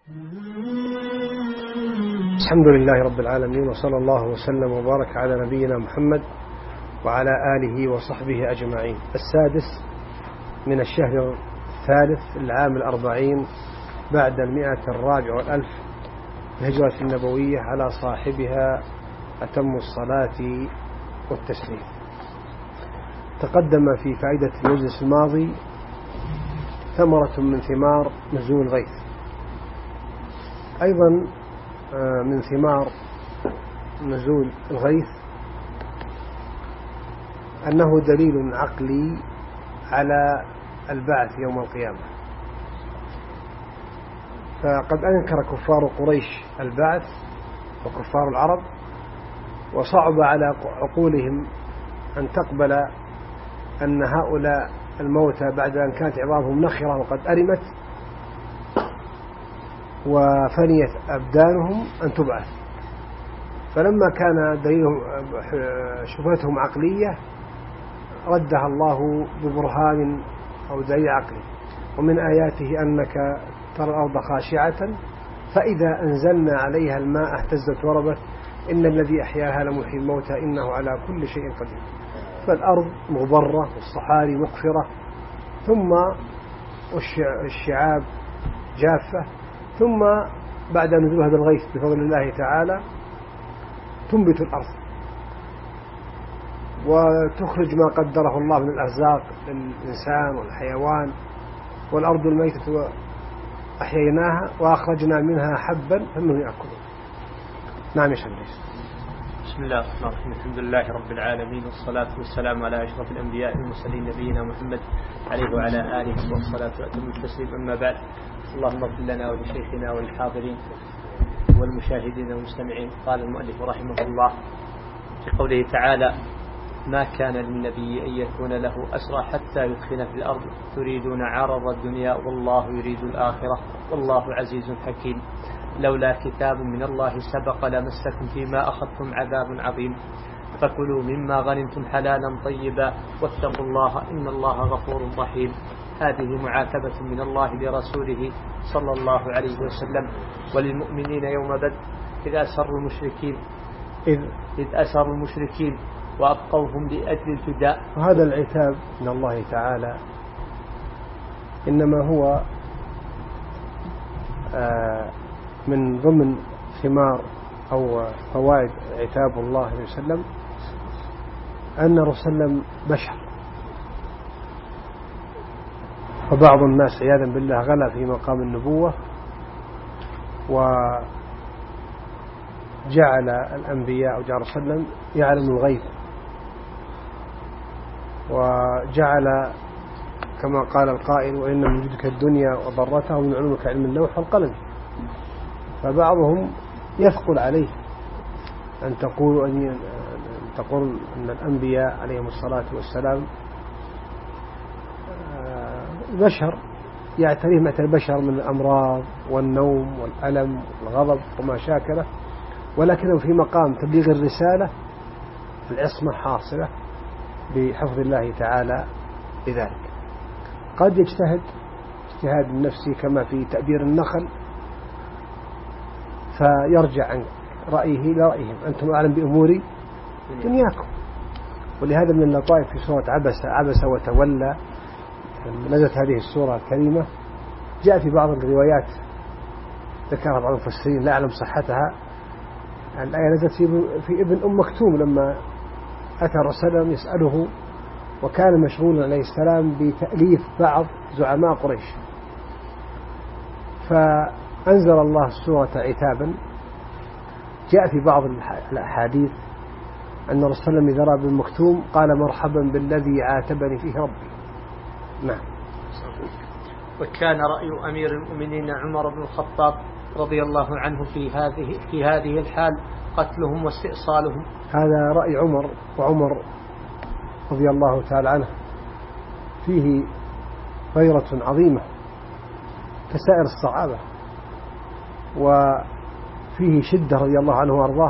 الحمد لله رب العالمين، وصلى الله وسلم وبارك على نبينا محمد وعلى آله وصحبه أجمعين. السادس من الشهر الثالث العام 40 بعد 104 الهجرة النبوية على صاحبها أتم الصلاة والتسليم. تقدم في فائدة المجلس الماضي ثمرة من ثمار نزول الغيث. أيضا من ثمار نزول الغيث أنه دليل عقلي على البعث يوم القيامة. فقد أنكر كفار قريش البعث وكفار العرب، وصعب على عقولهم أن تقبل أن هؤلاء الموتى بعد أن كانت عظامهم نخرة وقد أرمت وفنيت أبدانهم أن تبعث. فلما كان دليلهم شبهتهم عقلية ردها الله ببرهان أو دليل عقلي. ومن آياته أنك ترى الأرض خاشعة فإذا أنزلنا عليها الماء اهتزت وربت إن الذي أحياها لمحيي الموتى إنه على كل شيء قدير. فالأرض مغبرة والصحاري مقفرة، ثم الشعاب جافة، ثم بعد نزول هذا الغيث بفضل الله تعالى تنبت الأرض وتخرج ما قدره الله من الأرزاق للإنسان والحيوان. والأرض الميتة أحييناها وأخرجنا منها حبا فمنه يأكلون. نعم يا شمس. بسم الله الرحمن الرحيم. الحمد لله رب العالمين، والصلاة والسلام على أشرف الأنبياء والمرسلين نبينا محمد عليه وعلى آله والصلاة وأتم التسليم. أما بعد، اللهم اغفر لنا ولشيخنا وللحاضرين والمشاهدين والمستمعين. قال المؤلف رحمه الله في قوله تعالى: ما كان للنبي أن يكون له أسرى حتى يدخن في الأرض تريدون عرض الدنيا والله يريد الآخرة والله عزيز حكيم. لولا كتاب من الله سبق لمسكم فيما أخذتم عذاب عظيم، فكلوا مما غنمتم حلالا طيبا واتقوا الله إن الله غفور رحيم. هذه معاتبة من الله لرسوله صلى الله عليه وسلم وللمؤمنين يوم بدر إذ أسروا المشركين وأبقوهم لأجل الفداء. وهذا العتاب من الله تعالى إنما هو من ضمن ثمار أو فوائد عتاب الله عليه وسلم أن رسول بشر، فبعض الناس عياذا بالله غلا في مقام النبوة وجعل الأنبياء وجعل رسول يعلم الغيب، وجعل كما قال القائل: وإن من وجودك الدنيا وضرتها ومن علومك علم اللوح والقلم. فبعضهم يثقل عليه أن تقول أن الأنبياء عليهم الصلاة والسلام بشر يعتريه مثل البشر من الأمراض والنوم والألم والغضب وما شاكله، ولكنه في مقام تبليغ الرسالة العصمة حاصلة بحفظ الله تعالى لذلك. قد يجتهد اجتهاد النفسي كما في تأبير النخل فيرجع عن رأيه إلى رأيهم: أنتم أعلم بأمور دنياكم. ولهذا من اللطائف في سورة عبس وتولى نزلت هذه السورة الكريمة، جاء في بعض الروايات ذكرها بعض المفسرين لا أعلم صحتها، الآية نزلت في ابن أم مكتوم لما أتى الرسول يسأله وكان مشغولا عليه السلام بتأليف بعض زعماء قريش، فأنزل الله السورة عتابا. جاء في بعض الأحاديث أن الرسول إذا رأى ابن مكتوم قال: مرحبا بالذي عاتبني فيه ربي. نعم. وكان رأي أمير المؤمنين عمر بن الخطاب رضي الله عنه في هذه الحال قتلهم واستئصالهم. هذا رأي عمر، وعمر رضي الله تعالى عنه فيه غيرة عظيمة كسائر الصحابة، وفيه شدة رضي الله عنه وأرضاه.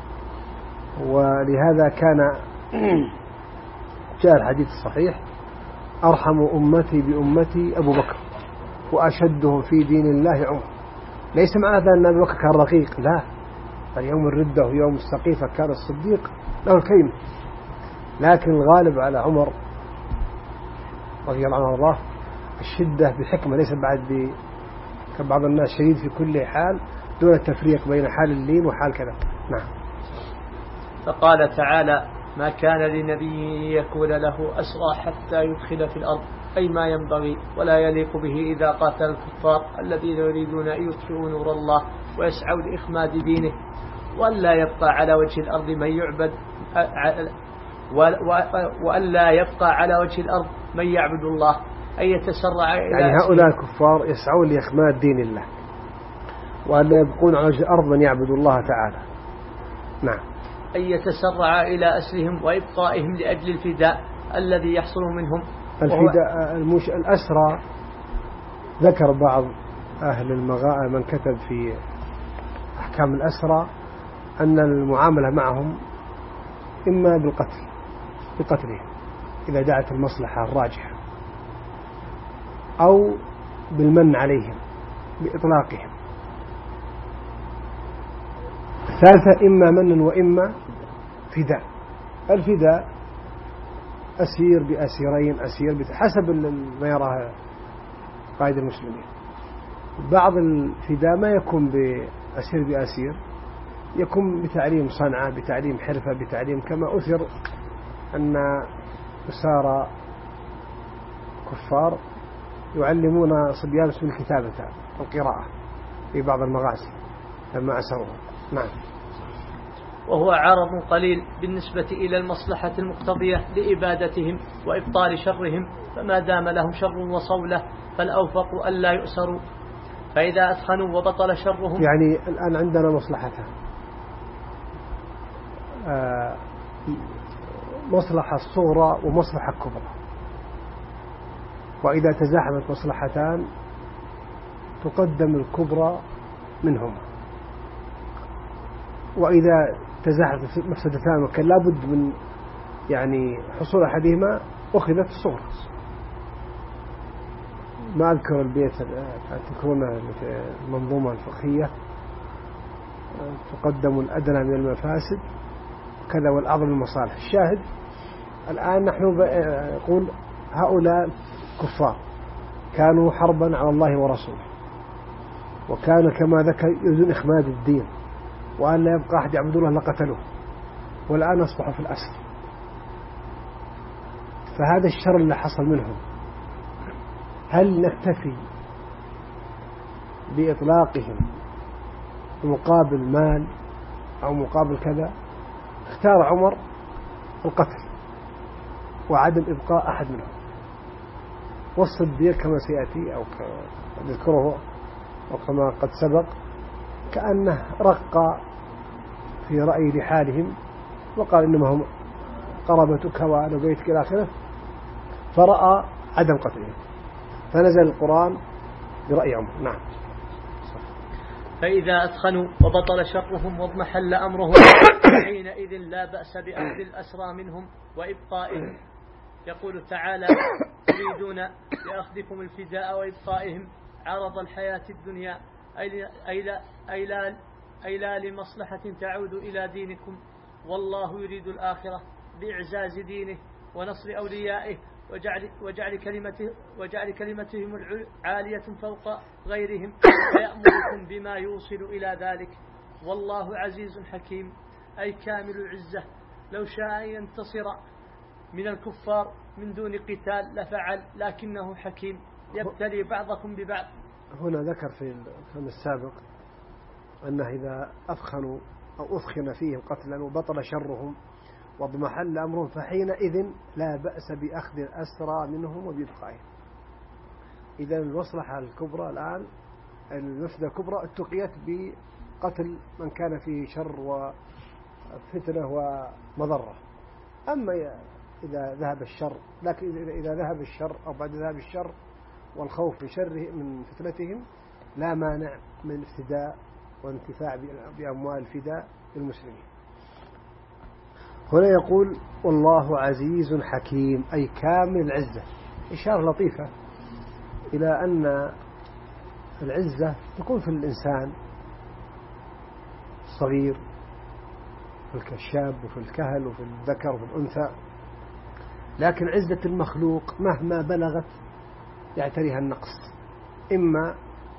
ولهذا كان جاء الحديث الصحيح: أرحم أمتي بأمتي أبو بكر وأشدهم في دين الله عمر. ليس معنى هذا أن أبي بكر كان رقيق، لا، اليوم الردة ويوم السقيفة كان الصديق له الكلمة، لكن الغالب على عمر رضي الله عنه وارضاه الشدة بحكمة، ليس بعد كبعض الناس شديد في كل حال دون التفريق بين حال اللين وحال كذا. نعم. فقال تعالى: ما كان لنبي يكون له أسرى حتى يدخل في الأرض، أي ما ينبغي ولا يليق به إذا قاتل الكفار الذين يريدون أن يطفئوا نور الله ويسعوا لإخماد دينه، وألا يبقى على وجه الأرض من يعبد وألا يبقى على وجه الأرض من يعبد الله، أن يتسرع إلى يعني هؤلاء الكفار يسعون لإخماد دين الله، وألا يبقون على وجه الأرض من يعبد الله تعالى. نعم. أن يتسرع إلى أسرهم وإبقائهم لأجل الفداء الذي يحصل منهم. الفداء الأسرى، ذكر بعض أهل المغارب من كتب في أحكام الأسرى أن المعاملة معهم إما بقتلهم إذا دعت المصلحة الراجحة، أو بالمن عليهم بإطلاقهم. الثالثة إما من وإما فداء. الفداء أسير بأسيرين، أسير حسب ما يراه قائد المسلمين. بعض الفداء ما يكون بأسير بأسير، يكون بتعليم صنعة، بتعليم حرفة، بتعليم كما أثر أن أسارى كفار يعلمون صبيان مسلمين الكتابة والقراءة في بعض المغازي لما أسروهم. نعم. وهو عرض قليل بالنسبة إلى المصلحة المقتضية لإبادتهم وإبطال شرهم، فما دام لهم شر وصولة فالأوفق ألا يؤسروا، فإذا أثخنوا وبطل شرهم. يعني الآن عندنا مصلحتان، مصلحة صغرى ومصلحة كبرى، وإذا تزاحمت مصلحتان تقدم الكبرى منهما، وإذا تزاحمت مفسدتان وكان لابد من يعني حصول أحدهما أخذت الصغرى. ما أذكر البيت تذكرون المنظومة الفقهية تقدم الأدنى من المفاسد كذا والأعظم المصالح. الشاهد الآن نحن نقول هؤلاء كفار كانوا حربا على الله ورسوله، وكان كما ذكر يريدون إخماد الدين، وأن لا يبقى أحد يعبد الله لقتلوه، والآن أصبحوا في الأسر. فهذا الشر اللي حصل منهم، هل نكتفي بإطلاقهم بمقابل مال أو مقابل كذا؟ اختار عمر القتل وعدم إبقاء أحد منهم، والصديق كما سيأتي أو نذكره أو كما قد سبق كأنه رق في رأي لحالهم وقال إنما هم قربتك وأهل بيتك إلى آخره، فرأى عدم قتلهم فنزل القرآن برأي عمر. نعم. فإذا أثخنوا وبطل شرهم واضمحل أمرهم حينئذ لا بأس بأخذ الأسرى منهم وإبقائهم. يقول تعالى: يريدون بأخذكم الفداء وإبقائهم عرض الحياة الدنيا، أي لا لمصلحة تعود إلى دينكم، والله يريد الآخرة بإعزاز دينه ونصر أوليائه وجعل كلمتهم عالية فوق غيرهم، ويأمركم بما يوصل إلى ذلك، والله عزيز حكيم، أي كامل العزة. لو شاء أن ينتصر من الكفار من دون قتال لفعل، لكنه حكيم يبتلي بعضكم ببعض. هنا ذكر في الكلام السابق أنه إذا أفخنوا أو أفخن فيهم قتلا وبطل شرهم واضمحل أمرهم فحينئذ لا بأس بأخذ الأسرى منهم وبإبقائهم. إذا المصلحة الكبرى الآن، المفسدة الكبرى اتقيت بقتل من كان فيه شر وفتنة ومضرة. أما إذا ذهب الشر، لكن إذا ذهب الشر أو بعد ذهاب الشر والخوف من شره من فتنتهم لا مانع من افتداء وانتفاع بأموال الفداء للمسلمين. هنا يقول: والله عزيز حكيم، أي كامل العزة. إشارة لطيفة إلى أن العزة تكون في الإنسان الصغير، في الشاب وفي الكهل وفي الذكر وفي الأنثى، لكن عزة المخلوق مهما بلغت يعتريها النقص، إما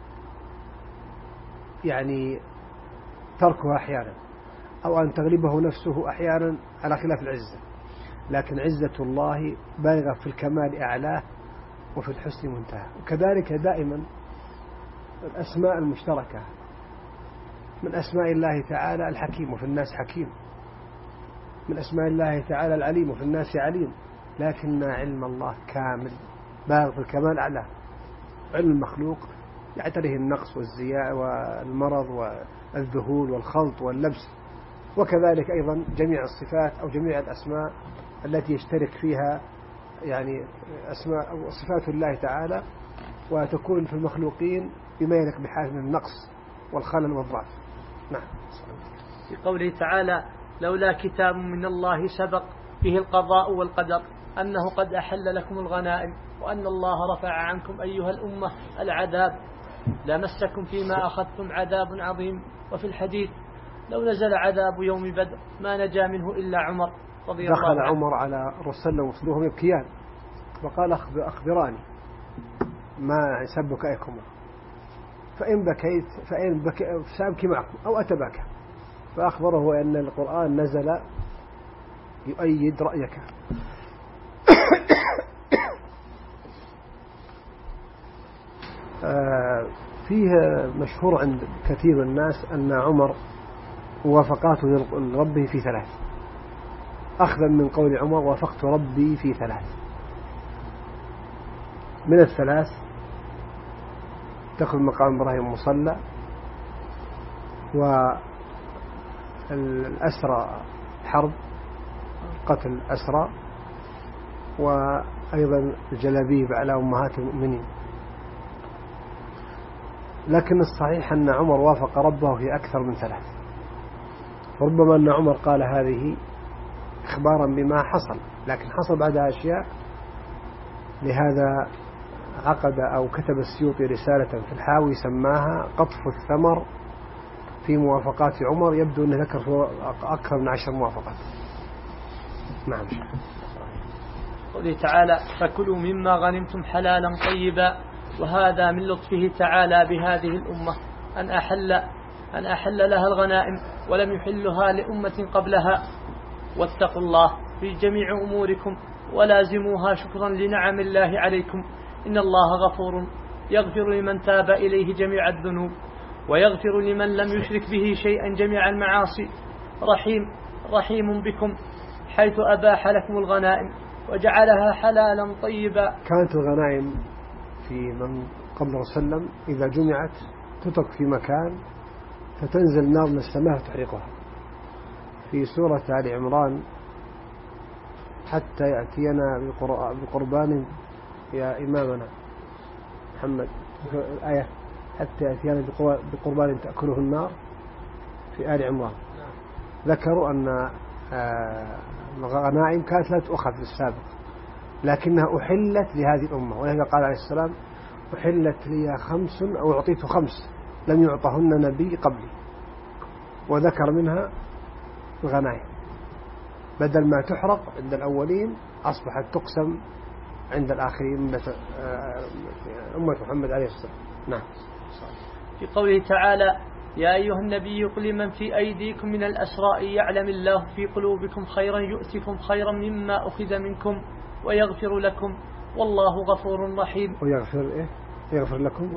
يعني تركها أحيانا أو أن تغلبه نفسه أحيانا على خلاف العزة، لكن عزة الله بالغة في الكمال أعلاه وفي الحسن منتهى. وكذلك دائما الأسماء المشتركة، من أسماء الله تعالى الحكيم وفي الناس حكيم، من أسماء الله تعالى العليم وفي الناس عليم، لكن علم الله كامل بالغ في الكمال أعلاه. علم المخلوق يعتريه النقص والزياء والمرض والذهول والخلط واللبس، وكذلك أيضا جميع الصفات أو جميع الأسماء التي يشترك فيها يعني أسماء أو صفات الله تعالى، وتكون في المخلوقين بما يليق بحال من النقص والخلل والضعف. نعم. في قوله تعالى: لولا كتاب من الله سبق فيه القضاء والقدر أنه قد أحل لكم الغنائم وأن الله رفع عنكم أيها الأمة العذاب لمسكم فيما أخذتم عذاب عظيم. وفي الحديث: لو نزل عذاب يوم بدر ما نجا منه إلا عمر رضي الله عنه. دخل عمر على الرسول وصلوهم يبكيان وقال: أخبراني ما سبك أيكما، فإن بكيت سأبكي معكم أو أتباكى، فأخبره أن القرآن نزل يؤيد رأيك. فيه مشهور عند كثير من الناس أن عمر وافقاته لربه في ثلاث، أخذا من قول عمر: وافقت ربي في ثلاث. من الثلاث تأخذ مقام إبراهيم مصلى، والأسرى حرب قتل أسرى، وأيضا الجلابيب على أمهات المؤمنين. لكن الصحيح أن عمر وافق ربه في أكثر من ثلاث، ربما أن عمر قال هذه إخبارا بما حصل، لكن حصل بعدها أشياء، لهذا عقد أو كتب السيوطي رسالة في الحاوي سماها قطف الثمر في موافقات عمر، يبدو أنه ذكر أكثر من 10 موافقات. نعم. قوله تعالى: فكلوا مما غنمتم حلالا طيبا. وهذا من لطفه تعالى بهذه الأمة أن أحل لها الغنائم ولم يحلها لأمة قبلها. واتقوا الله في جميع أموركم ولازموها شكرا لنعم الله عليكم، إن الله غفور يغفر لمن تاب إليه جميع الذنوب ويغفر لمن لم يشرك به شيئا جميع المعاصي، رحيم بكم حيث أباح لكم الغنائم وجعلها حلالا طيبا. كانت الغنائم في من قبل رسول الله إذا جمعت تترك في مكان فتنزل نار من السماء تحرقها. في سورة آل عمران: حتى يأتينا بقربان يا إمامنا محمد، الآية حتى يأتينا بقربان تأكله النار في آل عمران. ذكروا أن الغنائم كانت لا تؤخذ في السابق، لكنها أحلت لهذه الأمة، ولهذا قال عليه السلام: أحلت لي 5 أو أعطيت 5 لم يعطهن نبي قبلي، وذكر منها الغنائم، بدل ما تحرق عند الأولين أصبحت تقسم عند الآخرين من أمة محمد عليه السلام. نعم. في قوله تعالى: يا أيها النبي قل لمن في أيديكم من الأسرى يعلم الله في قلوبكم خيرا يؤتكم خيرا مما أخذ منكم ويغفر لكم والله غفور رحيم. يغفر لكم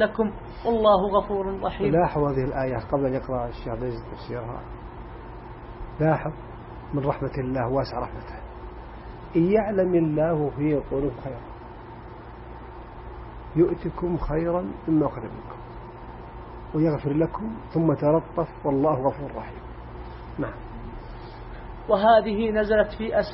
والله غفور رحيم. لاحظ هذه الآية قبل أن يقرأ الشيخ يزيد تفسيرها، لاحظ من رحمة الله واسع رحمته: إن يعلم الله في قلوبكم خيرا يؤتكم خيرا مما أخذ منكم ويغفر لكم ثم تلطف والله غفور رحيم. نعم. وهذه نزلت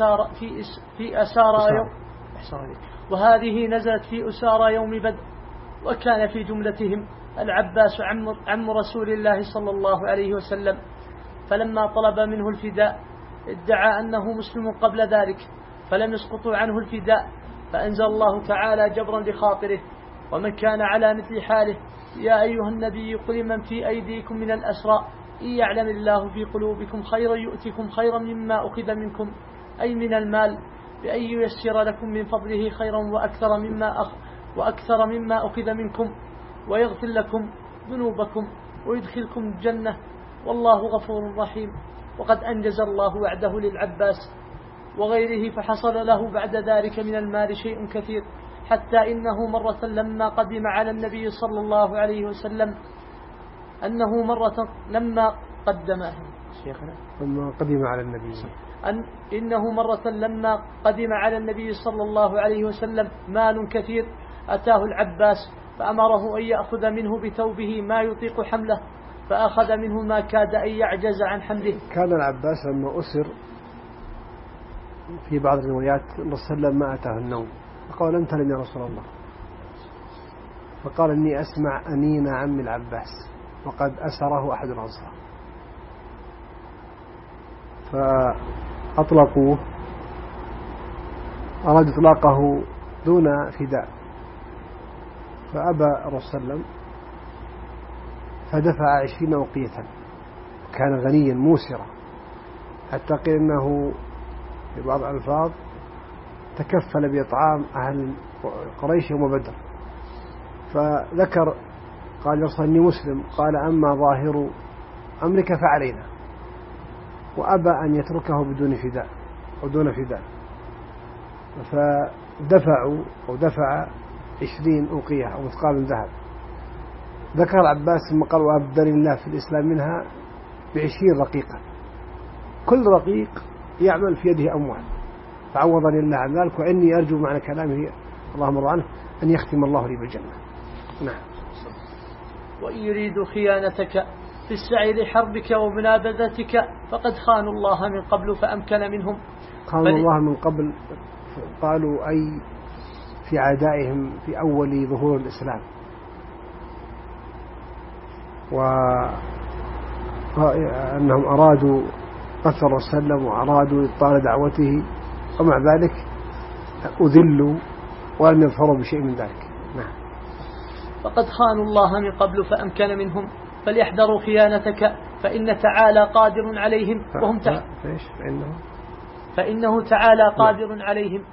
وهذه نزلت في أسارى يوم بدر، وكان في جملتهم العباس عم رسول الله صلى الله عليه وسلم، فلما طلب منه الفداء ادعى أنه مسلم قبل ذلك، فلم يسقطوا عنه الفداء، فأنزل الله تعالى جبرا لخاطره: ومن كان على مثل حاله يا أيها النبي قل من في أيديكم من الأسرى إن يعلم الله في قلوبكم خيرا يؤتكم خيرا مما أخذ منكم أي من المال بأن ييسر لكم من فضله خيرا وأكثر مما أخذ منكم ويغفر لكم ذنوبكم ويدخلكم الجنة والله غفور رحيم. وقد أنجز الله وعده للعباس وغيره فحصل له بعد ذلك من المال شيء كثير، حتى إنه مرة لما قدم على النبي صلى الله عليه وسلم إنه مرة لما قدم على النبي صلى الله عليه وسلم مال كثير أتاه العباس فأمره أن يأخذ منه بثوبه ما يطيق حمله، فأخذ منه ما كاد أن يعجز عن حمله. كان العباس لما أسر في بعض الروايات النبي صلى الله عليه وسلم ما أتاه النوم، فقال أنت لم يا رسول الله، فقال إني أسمع أنين عم العباس وقد أسره أحد الأنصار، فأطلقوه، أراد إطلاقه دون فداء، فأبى الرسول صلى الله عليه وسلم فدفع 20 أوقية، كان غنيا موسرا، حتى قيل إنه في بعض الألفاظ تكفل بإطعام أهل قريش يوم بدر. فذكر قال يرسل إني مسلم، قال أما ظاهر أمرك فعلينا، وأبى أن يتركه بدون فداء أو دون فداء، فدفع 20 أوقية أو مثقال ذهب. ذكر العباس ثم قال وأبدل الله في الإسلام منها ب20 رقيقا، كل رقيق يعمل في يده أموال، فعوضني الله عن ذلك، وإني أرجو معنى كلامه اللهم رضى عنه أن يختم الله لي بالجنة. نعم. وإن يريدوا خيانتك في السعي لحربك ومنابذتك فقد خانوا الله من قبل فأمكن منهم. خانوا الله من قبل قالوا أي في عدائهم في أول ظهور الإسلام، وأنهم أرادوا قتل الرسول صلى الله عليه وسلم وأرادوا إبطال دعوته، ومع ذلك أذلوا ولم يظفروا بشيء من ذلك. نعم. فقد خانوا الله من قبل فأمكن منهم فليحذروا خيانتك فإن تعالى قادر عليهم فإنه تعالى قادر عليهم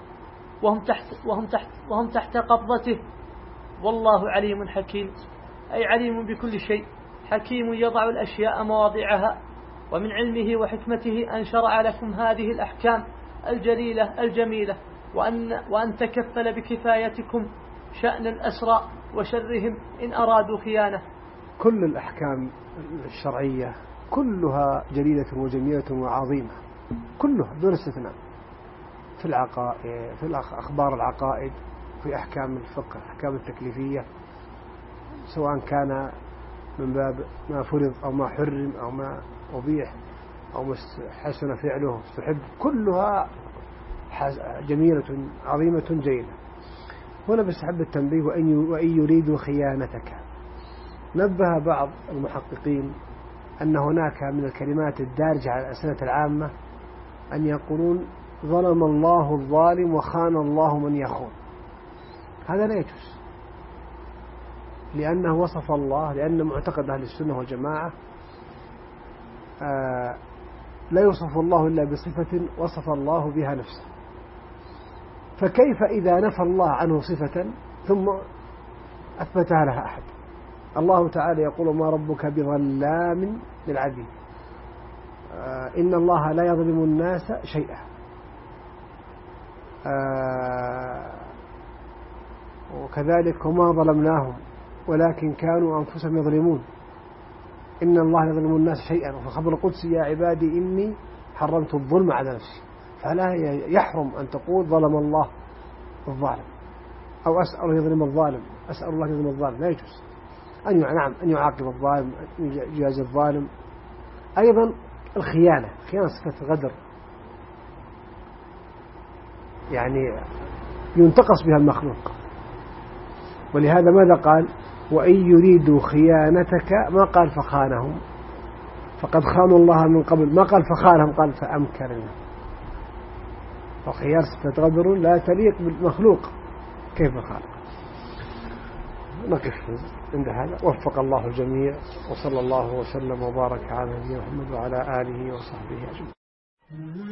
وهم تحت قبضته، والله عليم حكيم، أي عليم بكل شيء، حكيم يضع الأشياء مواضعها، ومن علمه وحكمته أن شرع لكم هذه الأحكام الجليلة الجميلة، وأن تكفل بكفايتكم شأن الأسرى وشرهم إن أرادوا خيانة. كل الأحكام الشرعية كلها جليلة وجميلة وعظيمة، كلها دون استثناء، في العقائد، في أخبار العقائد، في أحكام الفقه، أحكام التكليفية، سواء كان من باب ما فرض أو ما حرم أو ما أبيح أو ما حسن فعله استحب، كلها جميلة عظيمة جيدة. هنا بسحب التنبيه وإن يريدوا خيانتك. نبه بعض المحققين أن هناك من الكلمات الدارجة على الألسنة العامة أن يقولون ظلم الله الظالم وخان الله من يخون، هذا لا يجوز، لأنه وصف الله، لأن معتقد أهل السنة والجماعة لا يوصف الله إلا بصفة وصف الله بها نفسه، فكيف إذا نفى الله عنه صفة ثم أثبتها لها أحد؟ الله تعالى يقول ما ربك بظلام للعبيد، إن الله لا يظلم الناس شيئا، وكذلك وما ظلمناهم ولكن كانوا أنفسهم يظلمون، إن الله يظلم الناس شيئا، وفي الخبر القدسي يا عبادي إني حرمت الظلم على نفسي، فلا يحرم أن تقول ظلم الله الظالم أو أسأل يظلم الظالم، أسأل الله يظلم الظالم، لا يجوز أن يعاقب الظالم، أن يجازي الظالم. أيضا الخيانة صفة غدر، يعني ينتقص بها المخلوق، ولهذا ماذا قال؟ وإن يريدوا خيانتك، ما قال فخانهم، فقد خانوا الله من قبل، ما قال فخانهم، قال فأمكرنا. فخيار صفة غدر لا تليق بالمخلوق، كيف خالق؟ نقف عند هذا. وفق الله الجميع، وصلى الله وسلم وبارك على نبينا محمد وعلى آله وصحبه أجمعين.